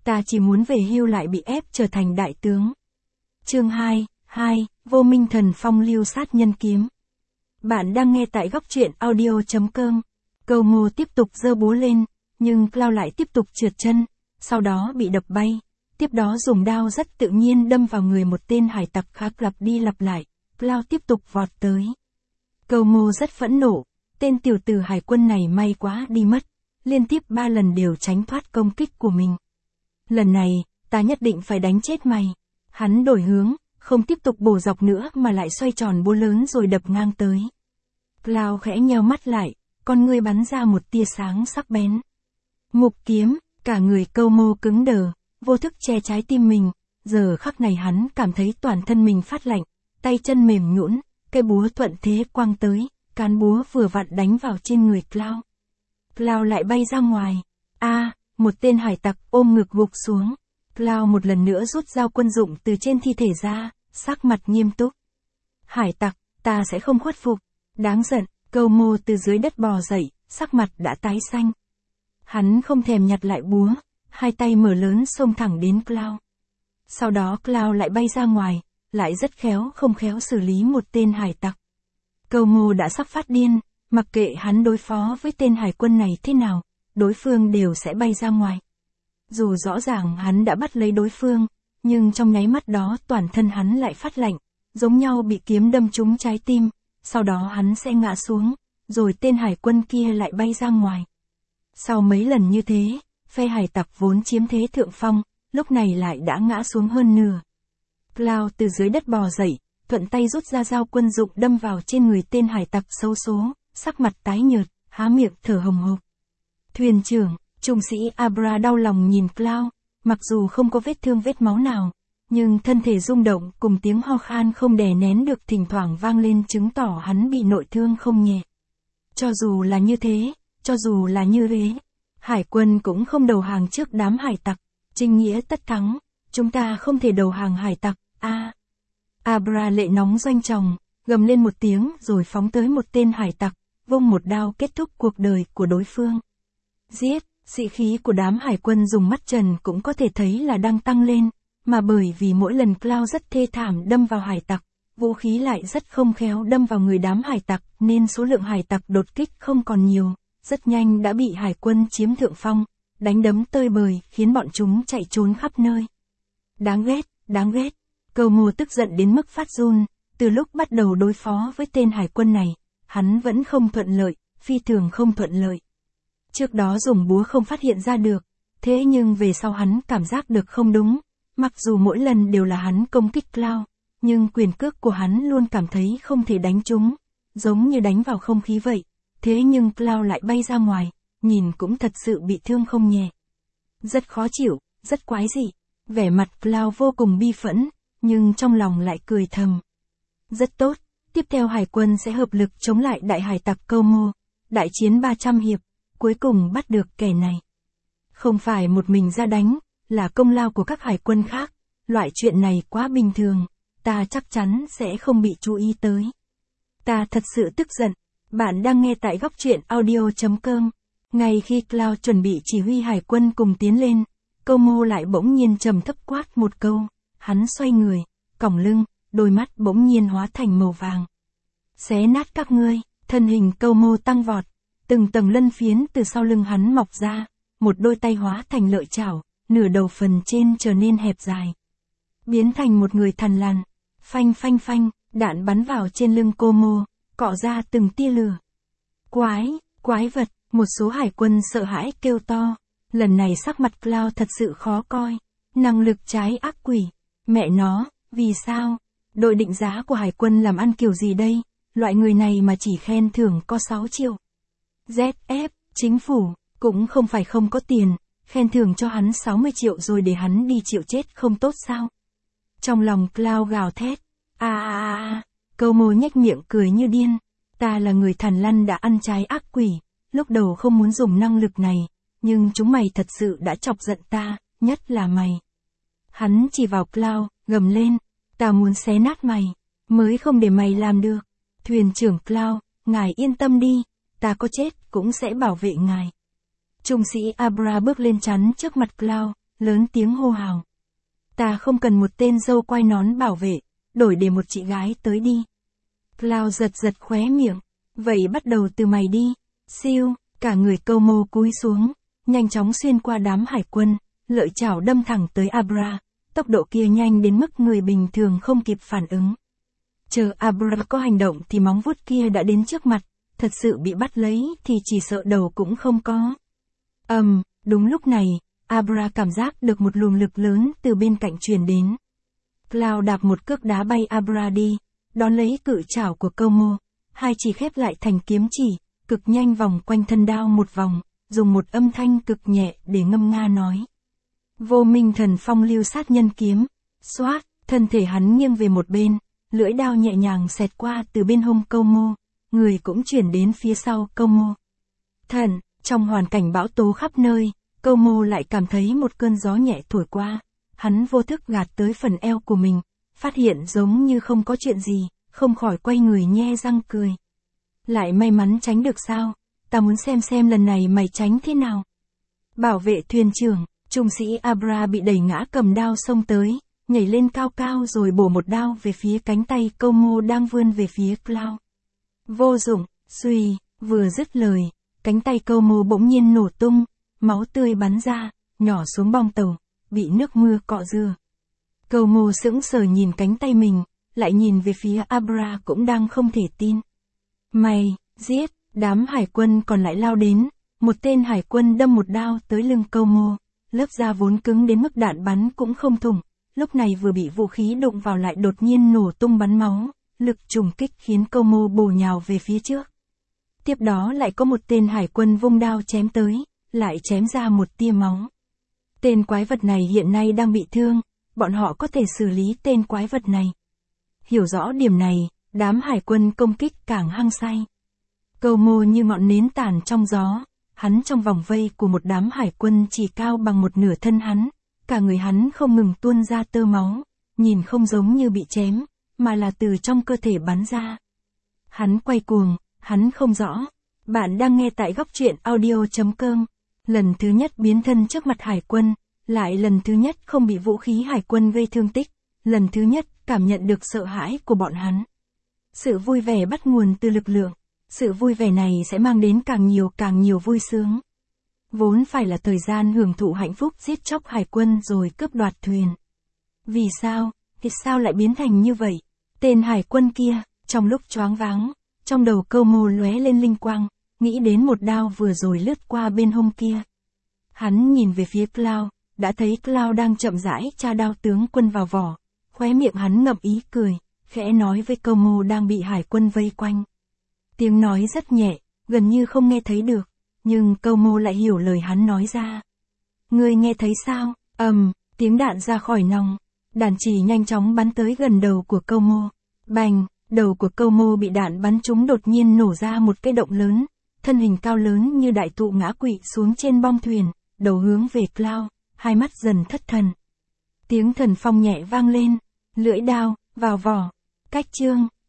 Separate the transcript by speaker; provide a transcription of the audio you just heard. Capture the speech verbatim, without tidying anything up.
Speaker 1: ta chỉ muốn về hưu lại bị ép trở thành đại tướng. Chương hai, hai, Vô Minh Thần Phong Lưu Sát Nhân Kiếm. Bạn đang nghe tại góc truyện audio chấm com. Câu Ngô tiếp tục giơ búa lên, nhưng Cloud lại tiếp tục trượt chân, sau đó bị đập bay, tiếp đó dùng đao rất tự nhiên đâm vào người một tên hải tặc khác lặp đi lặp lại. Cloud tiếp tục vọt tới. Câu Ngô rất phẫn nộ, tên tiểu tử hải quân này may quá đi mất, liên tiếp ba lần đều tránh thoát công kích của mình. Lần này, ta nhất định phải đánh chết mày. Hắn đổi hướng, không tiếp tục bổ dọc nữa mà lại xoay tròn búa lớn rồi đập ngang tới. Cloud khẽ nheo mắt lại, con ngươi bắn ra một tia sáng sắc bén. Ngục kiếm, cả người Câu Ngô cứng đờ, vô thức che trái tim mình, giờ khắc này hắn cảm thấy toàn thân mình phát lạnh, tay chân mềm nhũn, cây búa thuận thế quăng tới, cán búa vừa vặn đánh vào trên người Cloud. Cloud lại bay ra ngoài. A, à, một tên hải tặc ôm ngực gục xuống. Cloud một lần nữa rút dao quân dụng từ trên thi thể ra, sắc mặt nghiêm túc. Hải tặc, ta sẽ không khuất phục. Đáng giận, Câu Ngô từ dưới đất bò dậy, sắc mặt đã tái xanh. Hắn không thèm nhặt lại búa, hai tay mở lớn xông thẳng đến Cloud. Sau đó Cloud lại bay ra ngoài, lại rất khéo không khéo xử lý một tên hải tặc. Câu Ngô đã sắp phát điên, mặc kệ hắn đối phó với tên hải quân này thế nào, đối phương đều sẽ bay ra ngoài. Dù rõ ràng hắn đã bắt lấy đối phương, nhưng trong nháy mắt đó toàn thân hắn lại phát lạnh, giống nhau bị kiếm đâm trúng trái tim, sau đó hắn sẽ ngã xuống, rồi tên hải quân kia lại bay ra ngoài. Sau mấy lần như thế, phe hải tặc vốn chiếm thế thượng phong, lúc này lại đã ngã xuống hơn nửa. Cloud từ dưới đất bò dậy, thuận tay rút ra dao quân dụng đâm vào trên người tên hải tặc xấu số, sắc mặt tái nhợt, há miệng thở hồng hộc. Thuyền trưởng, trung sĩ Abra đau lòng nhìn Cloud, mặc dù không có vết thương vết máu nào, nhưng thân thể rung động cùng tiếng ho khan không đè nén được thỉnh thoảng vang lên chứng tỏ hắn bị nội thương không nhẹ. Cho dù là như thế, cho dù là như thế, hải quân cũng không đầu hàng trước đám hải tặc, chính nghĩa tất thắng, chúng ta không thể đầu hàng hải tặc. A. À. Abra lệ nóng doanh tròng, gầm lên một tiếng rồi phóng tới một tên hải tặc, vung một đao kết thúc cuộc đời của đối phương. Giết, sĩ khí của đám hải quân dùng mắt trần cũng có thể thấy là đang tăng lên, mà bởi vì mỗi lần Cloud rất thê thảm đâm vào hải tặc, vũ khí lại rất không khéo đâm vào người đám hải tặc nên số lượng hải tặc đột kích không còn nhiều, rất nhanh đã bị hải quân chiếm thượng phong, đánh đấm tơi bời khiến bọn chúng chạy trốn khắp nơi. Đáng ghét, đáng ghét. Câu Ngô tức giận đến mức phát run, từ lúc bắt đầu đối phó với tên hải quân này, hắn vẫn không thuận lợi, phi thường không thuận lợi. Trước đó dùng búa không phát hiện ra được, thế nhưng về sau hắn cảm giác được không đúng, mặc dù mỗi lần đều là hắn công kích Cloud, nhưng quyền cước của hắn luôn cảm thấy không thể đánh trúng, giống như đánh vào không khí vậy, thế nhưng Cloud lại bay ra ngoài, nhìn cũng thật sự bị thương không nhẹ. Rất khó chịu, rất quái dị, vẻ mặt Cloud vô cùng bi phẫn, nhưng trong lòng lại cười thầm. Rất tốt, tiếp theo hải quân sẽ hợp lực chống lại đại hải tặc Câu Ngô, đại chiến ba trăm hiệp, cuối cùng bắt được kẻ này. Không phải một mình ra đánh, là công lao của các hải quân khác, loại chuyện này quá bình thường, ta chắc chắn sẽ không bị chú ý tới. Ta thật sự tức giận, bạn đang nghe tại góc truyện audio chấm com. Ngay khi Cloud chuẩn bị chỉ huy hải quân cùng tiến lên, Câu Ngô lại bỗng nhiên trầm thấp quát một câu. Hắn xoay người, còng lưng, đôi mắt bỗng nhiên hóa thành màu vàng. Xé nát các ngươi, thân hình Câu Ngô tăng vọt, từng tầng lân phiến từ sau lưng hắn mọc ra, một đôi tay hóa thành lợi chảo, nửa đầu phần trên trở nên hẹp dài. Biến thành một người thằn lằn, phanh phanh phanh, đạn bắn vào trên lưng Câu Ngô, cọ ra từng tia lửa. Quái, quái vật, một số hải quân sợ hãi kêu to, lần này sắc mặt Cloud thật sự khó coi, năng lực trái ác quỷ. Mẹ nó, vì sao? Đội định giá của hải quân làm ăn kiểu gì đây? Loại người này mà chỉ khen thưởng có sáu triệu. dét ép, chính phủ, cũng không phải không có tiền, khen thưởng cho hắn sáu mươi triệu rồi để hắn đi chịu chết không tốt sao? Trong lòng Cloud gào thét. A a a a, Câu Ngô nhếch miệng cười như điên. Ta là người thằn lằn đã ăn trái ác quỷ, lúc đầu không muốn dùng năng lực này, nhưng chúng mày thật sự đã chọc giận ta, nhất là mày. Hắn chỉ vào Cloud, gầm lên, ta muốn xé nát mày, mới không để mày làm được. Thuyền trưởng Cloud, ngài yên tâm đi, ta có chết cũng sẽ bảo vệ ngài. Trung sĩ Abra bước lên chắn trước mặt Cloud, lớn tiếng hô hào. Ta không cần một tên dâu quai nón bảo vệ, đổi để một chị gái tới đi. Cloud giật giật khóe miệng, vậy bắt đầu từ mày đi. Siêu, cả người Câu Mô cúi xuống, nhanh chóng xuyên qua đám hải quân, lợi chảo đâm thẳng tới Abra, tốc độ kia nhanh đến mức người bình thường không kịp phản ứng. Chờ Abra có hành động thì móng vuốt kia đã đến trước mặt, thật sự bị bắt lấy thì chỉ sợ đầu cũng không có. Ầm, um, đúng lúc này, Abra cảm giác được một luồng lực lớn từ bên cạnh truyền đến. Cloud đạp một cước đá bay Abra đi, đón lấy cự chảo của Câu Mô, hai chỉ khép lại thành kiếm chỉ, cực nhanh vòng quanh thân đao một vòng, dùng một âm thanh cực nhẹ để ngâm nga nói. Vô Minh Thần Phong Lưu Sát Nhân Kiếm. Xoát, thân thể hắn nghiêng về một bên, lưỡi đao nhẹ nhàng xẹt qua từ bên hông Câu Mô, người cũng chuyển đến phía sau Câu Mô. Thần, trong hoàn cảnh bão tố khắp nơi, Câu Mô lại cảm thấy một cơn gió nhẹ thổi qua, hắn vô thức gạt tới phần eo của mình, phát hiện giống như không có chuyện gì, không khỏi quay người nhe răng cười. Lại may mắn tránh được sao, ta muốn xem xem lần này mày tránh thế nào. Bảo vệ thuyền trưởng, trung sĩ Abra bị đẩy ngã cầm đao xông tới, nhảy lên cao cao rồi bổ một đao về phía cánh tay Câu Mô đang vươn về phía Cloud. Vô dụng, suy, vừa dứt lời, cánh tay Câu Mô bỗng nhiên nổ tung, máu tươi bắn ra, nhỏ xuống bong tàu, bị nước mưa cọ rửa. Câu Mô sững sờ nhìn cánh tay mình, lại nhìn về phía Abra cũng đang không thể tin. Mày, giết, đám hải quân còn lại lao đến, một tên hải quân đâm một đao tới lưng Câu Mô, lớp da vốn cứng đến mức đạn bắn cũng không thủng, lúc này vừa bị vũ khí đụng vào lại đột nhiên nổ tung bắn máu, lực trùng kích khiến Câu Mô bổ nhào về phía trước. Tiếp đó lại có một tên hải quân vung đao chém tới, lại chém ra một tia máu. Tên quái vật này hiện nay đang bị thương, bọn họ có thể xử lý tên quái vật này. Hiểu rõ điểm này, đám hải quân công kích càng hăng say. Câu Mô như ngọn nến tàn trong gió, hắn trong vòng vây của một đám hải quân chỉ cao bằng một nửa thân hắn, cả người hắn không ngừng tuôn ra tơ máu, nhìn không giống như bị chém, mà là từ trong cơ thể bắn ra. Hắn quay cuồng, hắn không rõ. Bạn đang nghe tại góc truyện audio chấm com. Lần thứ nhất biến thân trước mặt hải quân, lại lần thứ nhất không bị vũ khí hải quân gây thương tích, lần thứ nhất cảm nhận được sợ hãi của bọn hắn. Sự vui vẻ bắt nguồn từ lực lượng, sự vui vẻ này sẽ mang đến càng nhiều càng nhiều vui sướng. Vốn phải là thời gian hưởng thụ hạnh phúc giết chóc hải quân rồi cướp đoạt thuyền. Vì sao, thì sao lại biến thành như vậy? Tên hải quân kia, trong lúc choáng váng, trong đầu Câu Mô lóe lên linh quang, nghĩ đến một đao vừa rồi lướt qua bên hông kia. Hắn nhìn về phía Cloud, đã thấy Cloud đang chậm rãi tra đao tướng quân vào vỏ, khóe miệng hắn ngậm ý cười, khẽ nói với Câu Mô đang bị hải quân vây quanh. Tiếng nói rất nhẹ, gần như không nghe thấy được, nhưng Câu Mô lại hiểu lời hắn nói ra. Ngươi nghe thấy sao? Ầm, um, tiếng đạn ra khỏi nòng, đạn chỉ nhanh chóng bắn tới gần đầu của Câu Mô. Bành, đầu của Câu Mô bị đạn bắn trúng đột nhiên nổ ra một cái động lớn, thân hình cao lớn như đại thụ ngã quỵ xuống trên bong thuyền, đầu hướng về Cloud, hai mắt dần thất thần. Tiếng thần phong nhẹ vang lên, lưỡi đao, vào vỏ, cách chương.